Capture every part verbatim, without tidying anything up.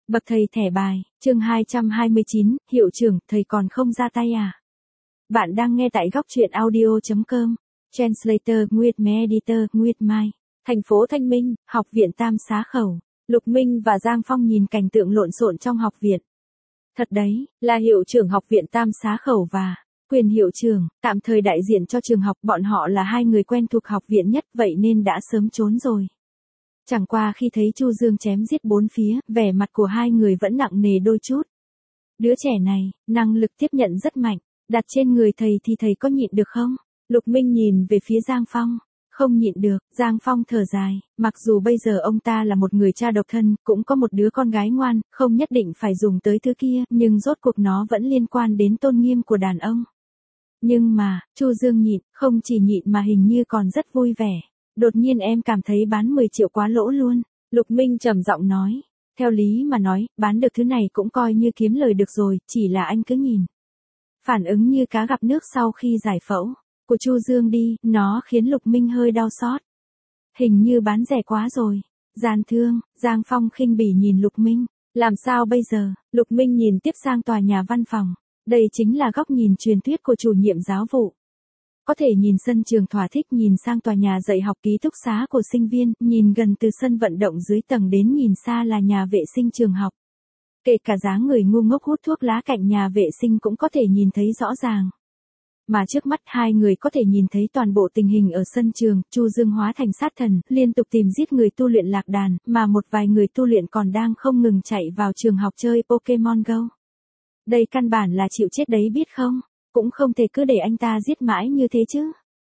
Bậc thầy thẻ bài, chương hai trăm hai mươi chín, hiệu trưởng, thầy còn không ra tay à? Bạn đang nghe tại góc truyện audio chấm com. Translator Nguyệt Me Editor Nguyệt Mai. Thành phố Thanh Minh, học viện Tam Xá Khẩu. Lục Minh và Giang Phong nhìn cảnh tượng lộn xộn trong học viện. Thật đấy, là hiệu trưởng học viện Tam Xá Khẩu và quyền hiệu trưởng, tạm thời đại diện cho trường học, bọn họ là hai người quen thuộc học viện nhất, vậy nên đã sớm trốn rồi. Chẳng qua khi thấy Chu Dương chém giết bốn phía, vẻ mặt của hai người vẫn nặng nề đôi chút. Đứa trẻ này, năng lực tiếp nhận rất mạnh, đặt trên người thầy thì thầy có nhịn được không? Lục Minh nhìn về phía Giang Phong. Không nhịn được, Giang Phong thở dài, mặc dù bây giờ ông ta là một người cha độc thân, cũng có một đứa con gái ngoan, không nhất định phải dùng tới thứ kia, nhưng rốt cuộc nó vẫn liên quan đến tôn nghiêm của đàn ông. Nhưng mà, Chu Dương nhịn, không chỉ nhịn mà hình như còn rất vui vẻ. Đột nhiên em cảm thấy bán mười triệu quá lỗ luôn. Lục Minh trầm giọng nói. Theo lý mà nói, bán được thứ này cũng coi như kiếm lời được rồi, chỉ là anh cứ nhìn. Phản ứng như cá gặp nước sau khi giải phẫu của Chu Dương đi, nó khiến Lục Minh hơi đau xót. Hình như bán rẻ quá rồi. Gian thương, Giang Phong khinh bỉ nhìn Lục Minh. Làm sao bây giờ? Lục Minh nhìn tiếp sang tòa nhà văn phòng. Đây chính là góc nhìn truyền thuyết của chủ nhiệm giáo vụ. Có thể nhìn sân trường thỏa thích, nhìn sang tòa nhà dạy học ký túc xá của sinh viên, nhìn gần từ sân vận động dưới tầng đến nhìn xa là nhà vệ sinh trường học. Kể cả dáng người ngu ngốc hút thuốc lá cạnh nhà vệ sinh cũng có thể nhìn thấy rõ ràng. Mà trước mắt hai người có thể nhìn thấy toàn bộ tình hình ở sân trường, Chu Dương hóa thành sát thần, liên tục tìm giết người tu luyện lạc đàn, mà một vài người tu luyện còn đang không ngừng chạy vào trường học chơi Pokemon Go. Đây căn bản là chịu chết đấy biết không? Cũng không thể cứ để anh ta giết mãi như thế chứ.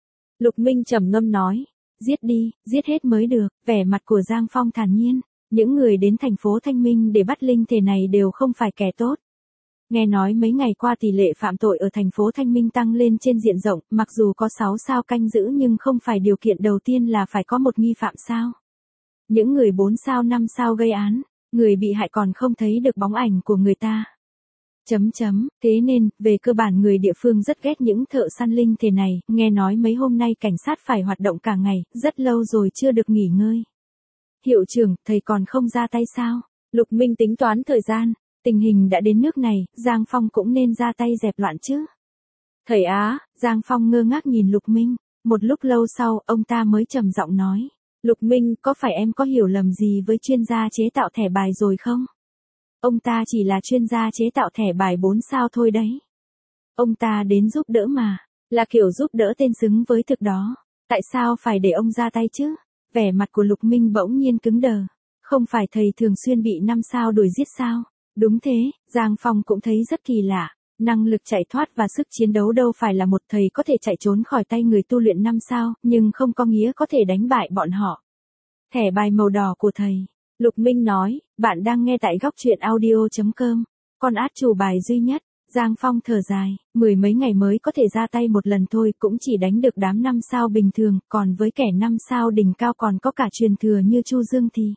Lục Minh trầm ngâm nói, giết đi, giết hết mới được, vẻ mặt của Giang Phong thản nhiên. Những người đến thành phố Thanh Minh để bắt linh thể này đều không phải kẻ tốt. Nghe nói mấy ngày qua tỷ lệ phạm tội ở thành phố Thanh Minh tăng lên trên diện rộng, mặc dù có sáu sao canh giữ nhưng không phải điều kiện đầu tiên là phải có một nghi phạm sao. Những người bốn sao năm sao gây án, người bị hại còn không thấy được bóng ảnh của người ta. Chấm chấm, thế nên, về cơ bản người địa phương rất ghét những thợ săn linh thể này, nghe nói mấy hôm nay cảnh sát phải hoạt động cả ngày, rất lâu rồi chưa được nghỉ ngơi. Hiệu trưởng, thầy còn không ra tay sao? Lục Minh tính toán thời gian, tình hình đã đến nước này, Giang Phong cũng nên ra tay dẹp loạn chứ. Thầy á, Giang Phong ngơ ngác nhìn Lục Minh, một lúc lâu sau, ông ta mới trầm giọng nói. Lục Minh, có phải em có hiểu lầm gì với chuyên gia chế tạo thẻ bài rồi không? Ông ta chỉ là chuyên gia chế tạo thẻ bài bốn sao thôi đấy. Ông ta đến giúp đỡ mà, là kiểu giúp đỡ tên xứng với thực đó. Tại sao phải để ông ra tay chứ? Vẻ mặt của Lục Minh bỗng nhiên cứng đờ. Không phải thầy thường xuyên bị năm sao đuổi giết sao? Đúng thế, Giang Phong cũng thấy rất kỳ lạ. Năng lực chạy thoát và sức chiến đấu đâu phải là một thầy có thể chạy trốn khỏi tay người tu luyện năm sao, nhưng không có nghĩa có thể đánh bại bọn họ. Thẻ bài màu đỏ của thầy. Lục Minh nói, bạn đang nghe tại góc truyện audio chấm com. Con át chủ bài duy nhất. Giang Phong thở dài, mười mấy ngày mới có thể ra tay một lần thôi, cũng chỉ đánh được đám năm sao bình thường, còn với kẻ năm sao đỉnh cao còn có cả truyền thừa như Chu Dương thì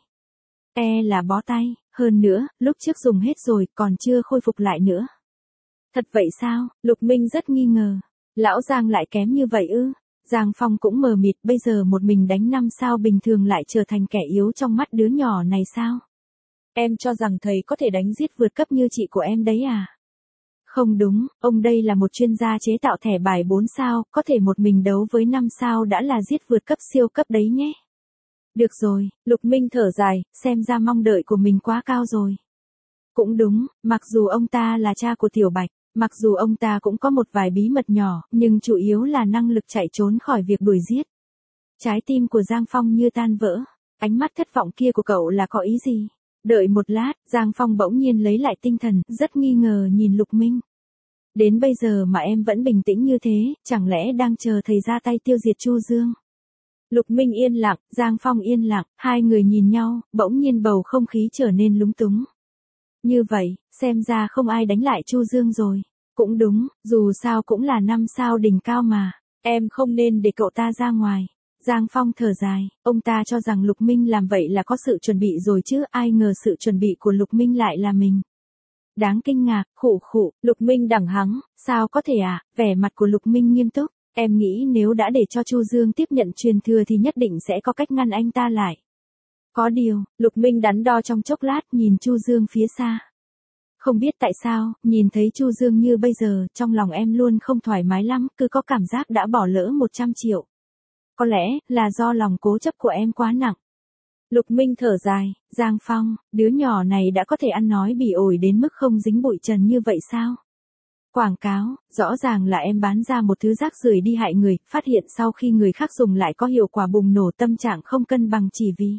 e là bó tay, hơn nữa, lúc trước dùng hết rồi, còn chưa khôi phục lại nữa. Thật vậy sao? Lục Minh rất nghi ngờ. Lão Giang lại kém như vậy ư? Giang Phong cũng mờ mịt, bây giờ một mình đánh năm sao bình thường lại trở thành kẻ yếu trong mắt đứa nhỏ này sao? Em cho rằng thầy có thể đánh giết vượt cấp như chị của em đấy à? Không đúng, ông đây là một chuyên gia chế tạo thẻ bài bốn sao, có thể một mình đấu với năm sao đã là giết vượt cấp siêu cấp đấy nhé. Được rồi, Lục Minh thở dài, xem ra mong đợi của mình quá cao rồi. Cũng đúng, mặc dù ông ta là cha của Tiểu Bạch, mặc dù ông ta cũng có một vài bí mật nhỏ, nhưng chủ yếu là năng lực chạy trốn khỏi việc đuổi giết. Trái tim của Giang Phong như tan vỡ, ánh mắt thất vọng kia của cậu là có ý gì? Đợi một lát, Giang Phong bỗng nhiên lấy lại tinh thần, rất nghi ngờ nhìn Lục Minh. Đến bây giờ mà em vẫn bình tĩnh như thế, chẳng lẽ đang chờ thầy ra tay tiêu diệt Chu Dương? Lục Minh yên lặng, Giang Phong yên lặng, hai người nhìn nhau, bỗng nhiên bầu không khí trở nên lúng túng. Như vậy, xem ra không ai đánh lại Chu Dương rồi. Cũng đúng, dù sao cũng là năm sao đỉnh cao mà, em không nên để cậu ta ra ngoài. Giang Phong thở dài, ông ta cho rằng Lục Minh làm vậy là có sự chuẩn bị rồi chứ, ai ngờ sự chuẩn bị của Lục Minh lại là mình. Đáng kinh ngạc, khụ khụ, Lục Minh đẳng hắng, sao có thể à? Vẻ mặt của Lục Minh nghiêm túc, em nghĩ nếu đã để cho Chu Dương tiếp nhận truyền thừa thì nhất định sẽ có cách ngăn anh ta lại. Có điều, Lục Minh đắn đo trong chốc lát nhìn Chu Dương phía xa. Không biết tại sao, nhìn thấy Chu Dương như bây giờ, trong lòng em luôn không thoải mái lắm, cứ có cảm giác đã bỏ lỡ một trăm triệu. Có lẽ, là do lòng cố chấp của em quá nặng. Lục Minh thở dài, Giang Phong, đứa nhỏ này đã có thể ăn nói bỉ ổi đến mức không dính bụi trần như vậy sao? Quảng cáo, rõ ràng là em bán ra một thứ rác rưởi đi hại người, phát hiện sau khi người khác dùng lại có hiệu quả bùng nổ tâm trạng không cân bằng chỉ vì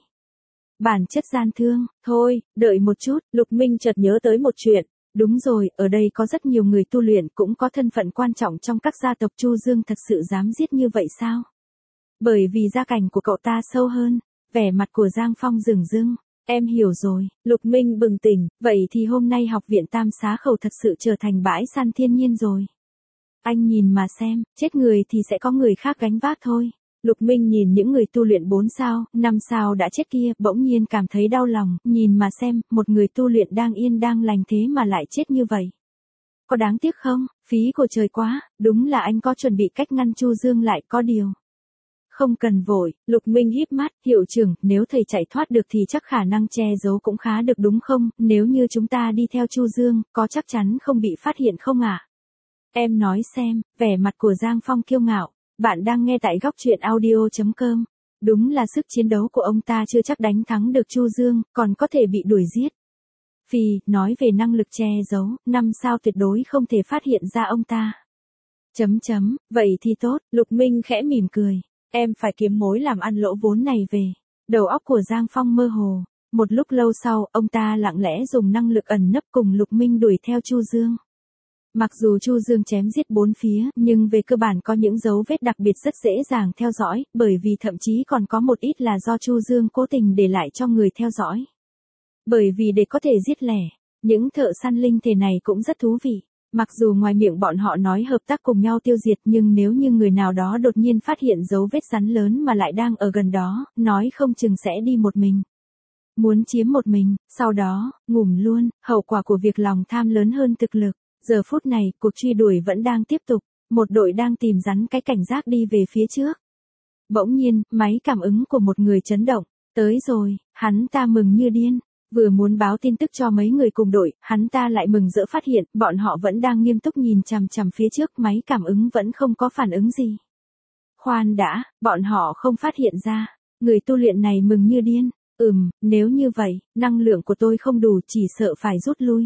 bản chất gian thương. Thôi, đợi một chút, Lục Minh chợt nhớ tới một chuyện. Đúng rồi, ở đây có rất nhiều người tu luyện cũng có thân phận quan trọng trong các gia tộc. Chu Dương thật sự dám giết như vậy sao? Bởi vì gia cảnh của cậu ta sâu hơn. Vẻ mặt của Giang Phong rừng rưng. Em hiểu rồi, Lục Minh bừng tỉnh, vậy thì hôm nay học viện Tam Xá Khẩu thật sự trở thành bãi săn thiên nhiên rồi. Anh nhìn mà xem, chết người thì sẽ có người khác gánh vác thôi. Lục Minh nhìn những người tu luyện bốn sao, năm sao đã chết kia, bỗng nhiên cảm thấy đau lòng, nhìn mà xem, một người tu luyện đang yên đang lành thế mà lại chết như vậy. Có đáng tiếc không? Phí của trời quá, đúng là anh có chuẩn bị cách ngăn Chu Dương lại, có điều. Không cần vội, Lục Minh híp mắt, hiệu trưởng, nếu thầy chạy thoát được thì chắc khả năng che giấu cũng khá được đúng không? Nếu như chúng ta đi theo Chu Dương, có chắc chắn không bị phát hiện không ạ? À? Em nói xem, vẻ mặt của Giang Phong kiêu ngạo. Bạn đang nghe tại góc truyện audio chấm com. Đúng là sức chiến đấu của ông ta chưa chắc đánh thắng được Chu Dương, còn có thể bị đuổi giết. Vì, nói về năng lực che giấu, năm sao tuyệt đối không thể phát hiện ra ông ta. Chấm chấm, vậy thì tốt, Lục Minh khẽ mỉm cười. Em phải kiếm mối làm ăn lỗ vốn này về. Đầu óc của Giang Phong mơ hồ. Một lúc lâu sau, ông ta lặng lẽ dùng năng lực ẩn nấp cùng Lục Minh đuổi theo Chu Dương. Mặc dù Chu Dương chém giết bốn phía, nhưng về cơ bản có những dấu vết đặc biệt rất dễ dàng theo dõi, bởi vì thậm chí còn có một ít là do Chu Dương cố tình để lại cho người theo dõi. Bởi vì để có thể giết lẻ, những thợ săn linh thể này cũng rất thú vị. Mặc dù ngoài miệng bọn họ nói hợp tác cùng nhau tiêu diệt, nhưng nếu như người nào đó đột nhiên phát hiện dấu vết rắn lớn mà lại đang ở gần đó, nói không chừng sẽ đi một mình. Muốn chiếm một mình, sau đó, ngủm luôn, hậu quả của việc lòng tham lớn hơn thực lực. Giờ phút này, cuộc truy đuổi vẫn đang tiếp tục, một đội đang tìm rắn cái cảnh giác đi về phía trước. Bỗng nhiên, máy cảm ứng của một người chấn động, tới rồi, hắn ta mừng như điên, vừa muốn báo tin tức cho mấy người cùng đội, hắn ta lại mừng rỡ phát hiện, bọn họ vẫn đang nghiêm túc nhìn chằm chằm phía trước, máy cảm ứng vẫn không có phản ứng gì. Khoan đã, bọn họ không phát hiện ra, người tu luyện này mừng như điên, ừm, nếu như vậy, năng lượng của tôi không đủ, chỉ sợ phải rút lui.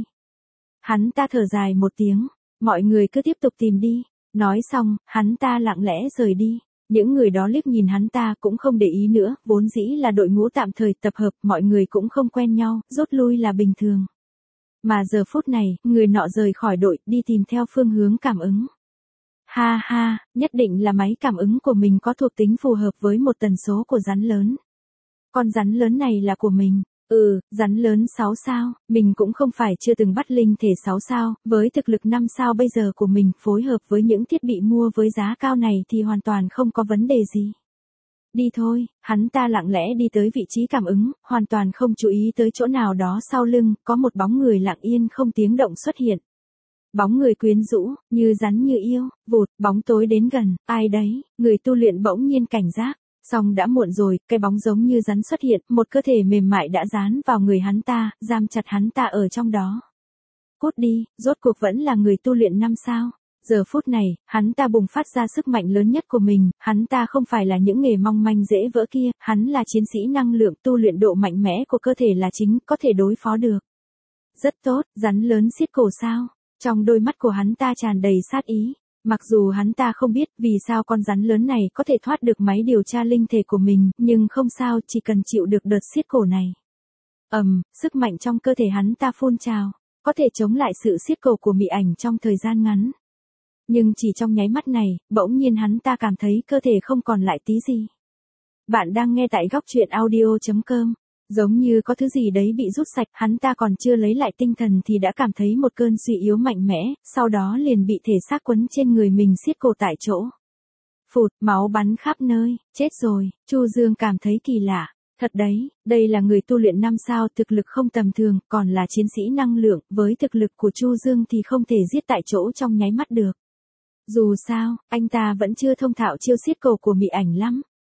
Hắn ta thở dài một tiếng, mọi người cứ tiếp tục tìm đi, nói xong, hắn ta lặng lẽ rời đi, những người đó liếc nhìn hắn ta cũng không để ý nữa, vốn dĩ là đội ngũ tạm thời tập hợp, mọi người cũng không quen nhau, rút lui là bình thường. Mà giờ phút này, người nọ rời khỏi đội, đi tìm theo phương hướng cảm ứng. Ha ha, nhất định là máy cảm ứng của mình có thuộc tính phù hợp với một tần số của rắn lớn. Con rắn lớn này là của mình. Ừ, rắn lớn sáu sao, mình cũng không phải chưa từng bắt linh thể sáu sao, với thực lực năm sao bây giờ của mình, phối hợp với những thiết bị mua với giá cao này thì hoàn toàn không có vấn đề gì. Đi thôi, hắn ta lặng lẽ đi tới vị trí cảm ứng, hoàn toàn không chú ý tới chỗ nào đó sau lưng, có một bóng người lặng yên không tiếng động xuất hiện. Bóng người quyến rũ, như rắn như yêu, vụt, bóng tối đến gần, ai đấy, người tu luyện bỗng nhiên cảnh giác. Xong đã muộn rồi, cái bóng giống như rắn xuất hiện, một cơ thể mềm mại đã dán vào người hắn ta, giam chặt hắn ta ở trong đó. Cút đi, rốt cuộc vẫn là người tu luyện năm sao. Giờ phút này, hắn ta bùng phát ra sức mạnh lớn nhất của mình, hắn ta không phải là những nghề mong manh dễ vỡ kia, hắn là chiến sĩ năng lượng, tu luyện độ mạnh mẽ của cơ thể là chính, có thể đối phó được. Rất tốt, rắn lớn xiết cổ sao. Trong đôi mắt của hắn ta tràn đầy sát ý. Mặc dù hắn ta không biết vì sao con rắn lớn này có thể thoát được máy điều tra linh thể của mình, nhưng không sao, chỉ cần chịu được đợt xiết cổ này. Ầm, um, sức mạnh trong cơ thể hắn ta phun trào, có thể chống lại sự xiết cổ của mị ảnh trong thời gian ngắn. Nhưng chỉ trong nháy mắt này, bỗng nhiên hắn ta cảm thấy cơ thể không còn lại tí gì. Bạn đang nghe tại góc truyện audio chấm com. Giống như có thứ gì đấy bị rút sạch, hắn ta còn chưa lấy lại tinh thần thì đã cảm thấy một cơn suy yếu mạnh mẽ, sau đó liền bị thể xác quấn trên người mình siết cổ tại chỗ. Phụt, máu bắn khắp nơi, chết rồi, Chu Dương cảm thấy kỳ lạ. Thật đấy, đây là người tu luyện năm sao, thực lực không tầm thường, còn là chiến sĩ năng lượng, với thực lực của Chu Dương thì không thể giết tại chỗ trong nháy mắt được. Dù sao, anh ta vẫn chưa thông thạo chiêu siết cổ của mị ảnh lắm.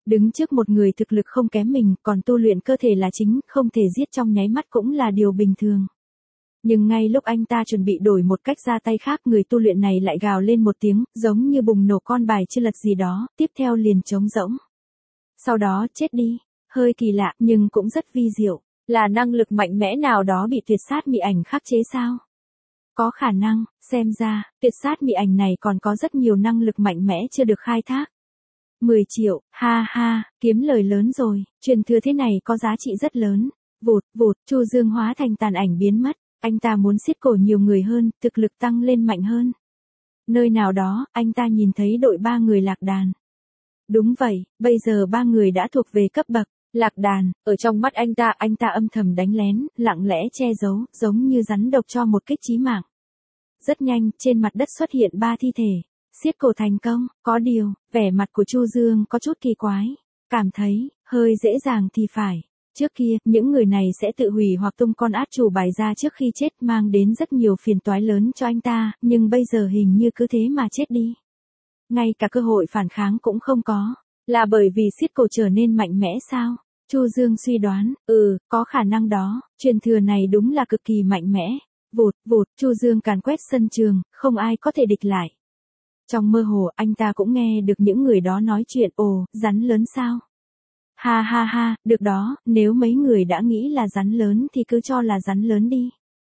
Đứng trước một người thực lực không kém mình, còn tu luyện cơ thể là chính, không thể giết trong nháy mắt cũng là điều bình thường. Nhưng ngay lúc anh ta chuẩn bị đổi một cách ra tay khác, người tu luyện này lại gào lên một tiếng, giống như bùng nổ con bài chưa lật gì đó, tiếp theo liền trống rỗng. Sau đó chết đi. Hơi kỳ lạ, nhưng cũng rất vi diệu. Là năng lực mạnh mẽ nào đó bị tuyệt sát mị ảnh khắc chế sao? Có khả năng, xem ra, tuyệt sát mị ảnh này còn có rất nhiều năng lực mạnh mẽ chưa được khai thác. mười triệu, ha ha, kiếm lời lớn rồi, truyền thừa thế này có giá trị rất lớn. Vụt, vụt, Chu Dương hóa thành tàn ảnh biến mất, anh ta muốn xiết cổ nhiều người hơn, thực lực tăng lên mạnh hơn. Nơi nào đó, anh ta nhìn thấy đội ba người lạc đàn. Đúng vậy, bây giờ ba người đã thuộc về cấp bậc lạc đàn, ở trong mắt anh ta, anh ta âm thầm đánh lén, lặng lẽ che giấu, giống như rắn độc cho một kích chí mạng. Rất nhanh, trên mặt đất xuất hiện ba thi thể, xiết cổ thành công, có điều, vẻ mặt của Chu Dương có chút kỳ quái, cảm thấy, hơi dễ dàng thì phải. Trước kia, những người này sẽ tự hủy hoặc tung con át chủ bài ra trước khi chết, mang đến rất nhiều phiền toái lớn cho anh ta, nhưng bây giờ hình như cứ thế mà chết đi. Ngay cả cơ hội phản kháng cũng không có, là bởi vì xiết cổ trở nên mạnh mẽ sao? Chu Dương suy đoán, ừ, có khả năng đó, truyền thừa này đúng là cực kỳ mạnh mẽ. Vụt, vụt, Chu Dương càn quét sân trường, không ai có thể địch lại. Trong mơ hồ, anh ta cũng nghe được những người đó nói chuyện, ồ, rắn lớn sao? Ha ha ha, được đó, nếu mấy người đã nghĩ là rắn lớn thì cứ cho là rắn lớn đi.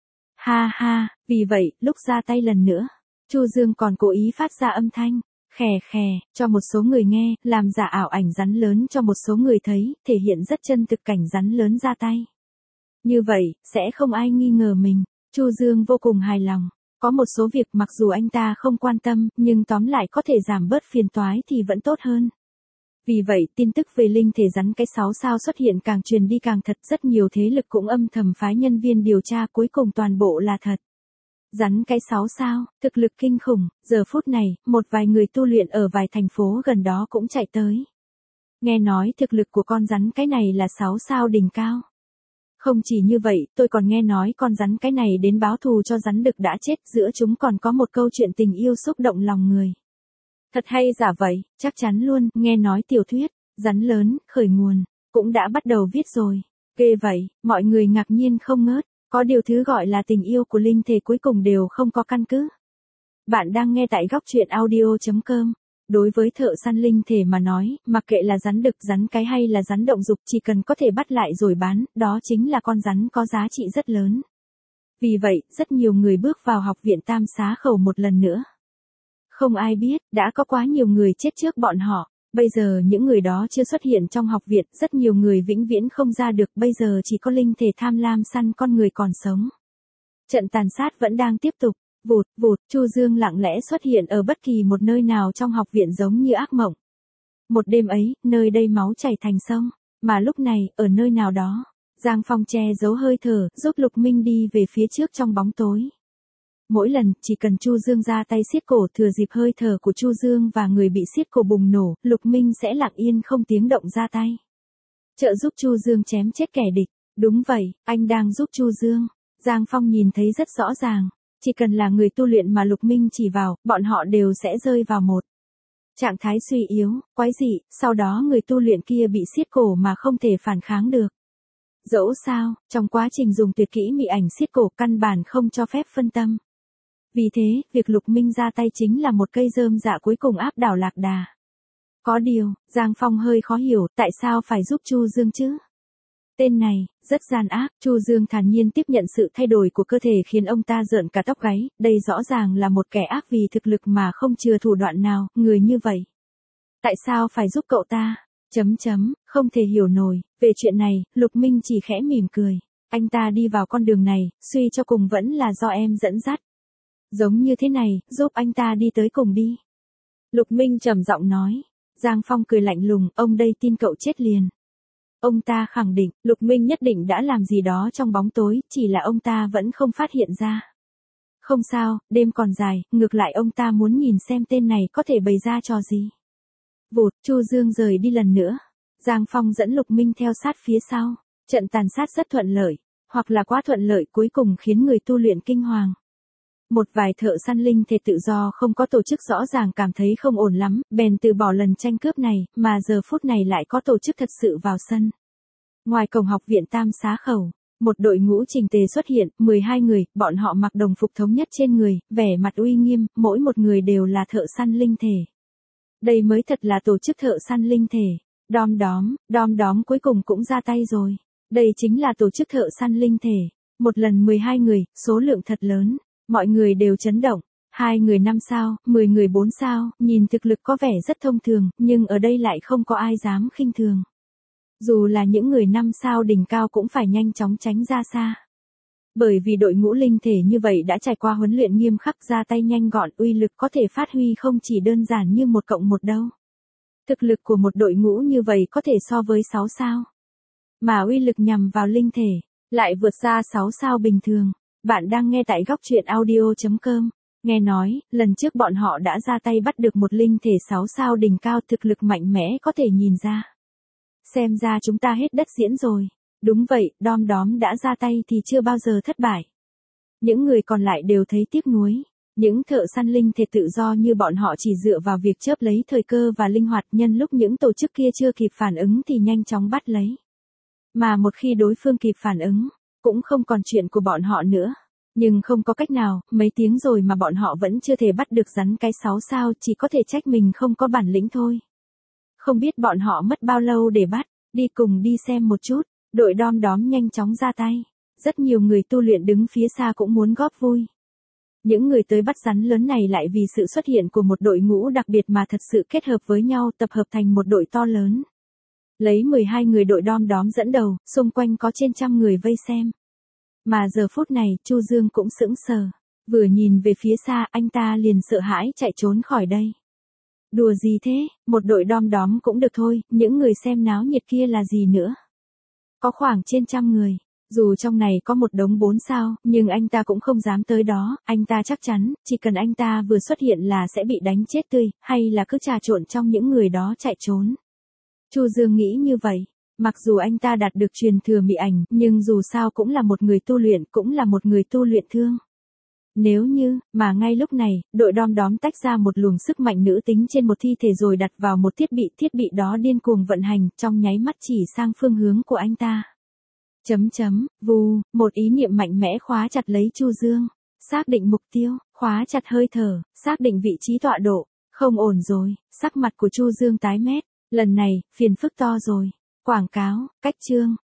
Ha ha, vì vậy, lúc ra tay lần nữa, Chu Dương còn cố ý phát ra âm thanh, khè khè, cho một số người nghe, làm giả ảo ảnh rắn lớn cho một số người thấy, thể hiện rất chân thực cảnh rắn lớn ra tay. Như vậy, sẽ không ai nghi ngờ mình. Chu Dương vô cùng hài lòng. Có một số việc mặc dù anh ta không quan tâm, nhưng tóm lại có thể giảm bớt phiền toái thì vẫn tốt hơn. Vì vậy, tin tức về linh thể rắn cái sáu sao xuất hiện càng truyền đi càng thật, rất nhiều thế lực cũng âm thầm phái nhân viên điều tra, cuối cùng toàn bộ là thật. Rắn cái sáu sao, thực lực kinh khủng, giờ phút này, một vài người tu luyện ở vài thành phố gần đó cũng chạy tới. Nghe nói thực lực của con rắn cái này là sáu sao đỉnh cao. Không chỉ như vậy, tôi còn nghe nói con rắn cái này đến báo thù cho rắn đực đã chết, giữa chúng còn có một câu chuyện tình yêu xúc động lòng người. Thật hay giả vậy, chắc chắn luôn, nghe nói tiểu thuyết, rắn lớn, khởi nguồn, cũng đã bắt đầu viết rồi. Ghê vậy, mọi người ngạc nhiên không ngớt, có điều thứ gọi là tình yêu của linh thể cuối cùng đều không có căn cứ. Bạn đang nghe tại góc truyện audio chấm com. Đối với thợ săn linh thể mà nói, mặc kệ là rắn đực, rắn cái hay là rắn động dục, chỉ cần có thể bắt lại rồi bán, đó chính là con rắn có giá trị rất lớn. Vì vậy, rất nhiều người bước vào học viện Tam Xá Khẩu một lần nữa. Không ai biết, đã có quá nhiều người chết trước bọn họ. Bây giờ những người đó chưa xuất hiện trong học viện, rất nhiều người vĩnh viễn không ra được, bây giờ chỉ có linh thể tham lam săn con người còn sống. Trận tàn sát vẫn đang tiếp tục. Vụt, vụt, Chu Dương lặng lẽ xuất hiện ở bất kỳ một nơi nào trong học viện giống như ác mộng. Một đêm ấy, nơi đây máu chảy thành sông, mà lúc này, ở nơi nào đó, Giang Phong che giấu hơi thở, giúp Lục Minh đi về phía trước trong bóng tối. Mỗi lần, chỉ cần Chu Dương ra tay siết cổ, thừa dịp hơi thở của Chu Dương và người bị siết cổ bùng nổ, Lục Minh sẽ lặng yên không tiếng động ra tay. Trợ giúp Chu Dương chém chết kẻ địch. Đúng vậy, anh đang giúp Chu Dương. Giang Phong nhìn thấy rất rõ ràng. Chỉ cần là người tu luyện mà Lục Minh chỉ vào, bọn họ đều sẽ rơi vào một trạng thái suy yếu, quái dị, sau đó người tu luyện kia bị siết cổ mà không thể phản kháng được. Dẫu sao, trong quá trình dùng tuyệt kỹ mị ảnh siết cổ căn bản không cho phép phân tâm. Vì thế, việc Lục Minh ra tay chính là một cây rơm dạ cuối cùng áp đảo lạc đà. Có điều, Giang Phong hơi khó hiểu, tại sao phải giúp Chu Dương chứ? Tên này, rất gian ác, Chu Dương thản nhiên tiếp nhận sự thay đổi của cơ thể khiến ông ta rợn cả tóc gáy, đây rõ ràng là một kẻ ác vì thực lực mà không chừa thủ đoạn nào, người như vậy. Tại sao phải giúp cậu ta? Chấm chấm, không thể hiểu nổi, về chuyện này, Lục Minh chỉ khẽ mỉm cười. Anh ta đi vào con đường này, suy cho cùng vẫn là do em dẫn dắt. Giống như thế này, giúp anh ta đi tới cùng đi. Lục Minh trầm giọng nói. Giang Phong cười lạnh lùng, ông đây tin cậu chết liền. Ông ta khẳng định, Lục Minh nhất định đã làm gì đó trong bóng tối, chỉ là ông ta vẫn không phát hiện ra. Không sao, đêm còn dài, ngược lại ông ta muốn nhìn xem tên này có thể bày ra trò gì. Vụt, Chu Dương rời đi lần nữa. Giang Phong dẫn Lục Minh theo sát phía sau. Trận tàn sát rất thuận lợi, hoặc là quá thuận lợi cuối cùng khiến người tu luyện kinh hoàng. Một vài thợ săn linh thể tự do không có tổ chức rõ ràng cảm thấy không ổn lắm, bèn từ bỏ lần tranh cướp này, mà giờ phút này lại có tổ chức thật sự vào sân. Ngoài cổng học viện Tam Xá Khẩu, một đội ngũ chỉnh tề xuất hiện, mười hai người, bọn họ mặc đồng phục thống nhất trên người, vẻ mặt uy nghiêm, mỗi một người đều là thợ săn linh thể. Đây mới thật là tổ chức thợ săn linh thể. Đom đóm, đom đóm cuối cùng cũng ra tay rồi. Đây chính là tổ chức thợ săn linh thể. Một lần mười hai người, số lượng thật lớn. Mọi người đều chấn động. Hai người năm sao, mười người bốn sao, nhìn thực lực có vẻ rất thông thường, nhưng ở đây lại không có ai dám khinh thường. Dù là những người năm sao đỉnh cao cũng phải nhanh chóng tránh ra xa. Bởi vì đội ngũ linh thể như vậy đã trải qua huấn luyện nghiêm khắc, ra tay nhanh gọn, uy lực có thể phát huy không chỉ đơn giản như một cộng một đâu. Thực lực của một đội ngũ như vậy có thể so với sáu sao. Mà uy lực nhằm vào linh thể, lại vượt xa sáu sao bình thường. Bạn đang nghe tại góc truyện audio chấm com. Nghe nói, lần trước bọn họ đã ra tay bắt được một linh thể sáu sao đỉnh cao, thực lực mạnh mẽ có thể nhìn ra. Xem ra chúng ta hết đất diễn rồi. Đúng vậy, đom đóm đã ra tay thì chưa bao giờ thất bại. Những người còn lại đều thấy tiếc nuối. Những thợ săn linh thể tự do như bọn họ chỉ dựa vào việc chớp lấy thời cơ và linh hoạt, nhân lúc những tổ chức kia chưa kịp phản ứng thì nhanh chóng bắt lấy. Mà một khi đối phương kịp phản ứng, cũng không còn chuyện của bọn họ nữa. Nhưng không có cách nào, mấy tiếng rồi mà bọn họ vẫn chưa thể bắt được rắn cái sáu sao, chỉ có thể trách mình không có bản lĩnh thôi. Không biết bọn họ mất bao lâu để bắt, đi cùng đi xem một chút. Đội đom đóm nhanh chóng ra tay. Rất nhiều người tu luyện đứng phía xa cũng muốn góp vui. Những người tới bắt rắn lớn này lại vì sự xuất hiện của một đội ngũ đặc biệt mà thật sự kết hợp với nhau, tập hợp thành một đội to lớn. Lấy mười hai người đội đom đóm dẫn đầu, xung quanh có trên trăm người vây xem. Mà giờ phút này, Chu Dương cũng sững sờ. Vừa nhìn về phía xa, anh ta liền sợ hãi chạy trốn khỏi đây. Đùa gì thế, một đội đom đóm cũng được thôi, những người xem náo nhiệt kia là gì nữa. Có khoảng trên trăm người. Dù trong này có một đống bốn sao, nhưng anh ta cũng không dám tới đó, anh ta chắc chắn, chỉ cần anh ta vừa xuất hiện là sẽ bị đánh chết tươi, hay là cứ trà trộn trong những người đó chạy trốn. Chu Dương nghĩ như vậy, mặc dù anh ta đạt được truyền thừa mị ảnh, nhưng dù sao cũng là một người tu luyện, cũng là một người tu luyện thương. Nếu như, mà ngay lúc này, đội đom đóm tách ra một luồng sức mạnh nữ tính trên một thi thể rồi đặt vào một thiết bị, thiết bị đó điên cuồng vận hành, trong nháy mắt chỉ sang phương hướng của anh ta. Chấm chấm, vù, một ý niệm mạnh mẽ khóa chặt lấy Chu Dương. Xác định mục tiêu, khóa chặt hơi thở, xác định vị trí tọa độ. Không ổn rồi, sắc mặt của Chu Dương tái mét. Lần này, phiền phức to rồi. Quảng cáo, cách chương.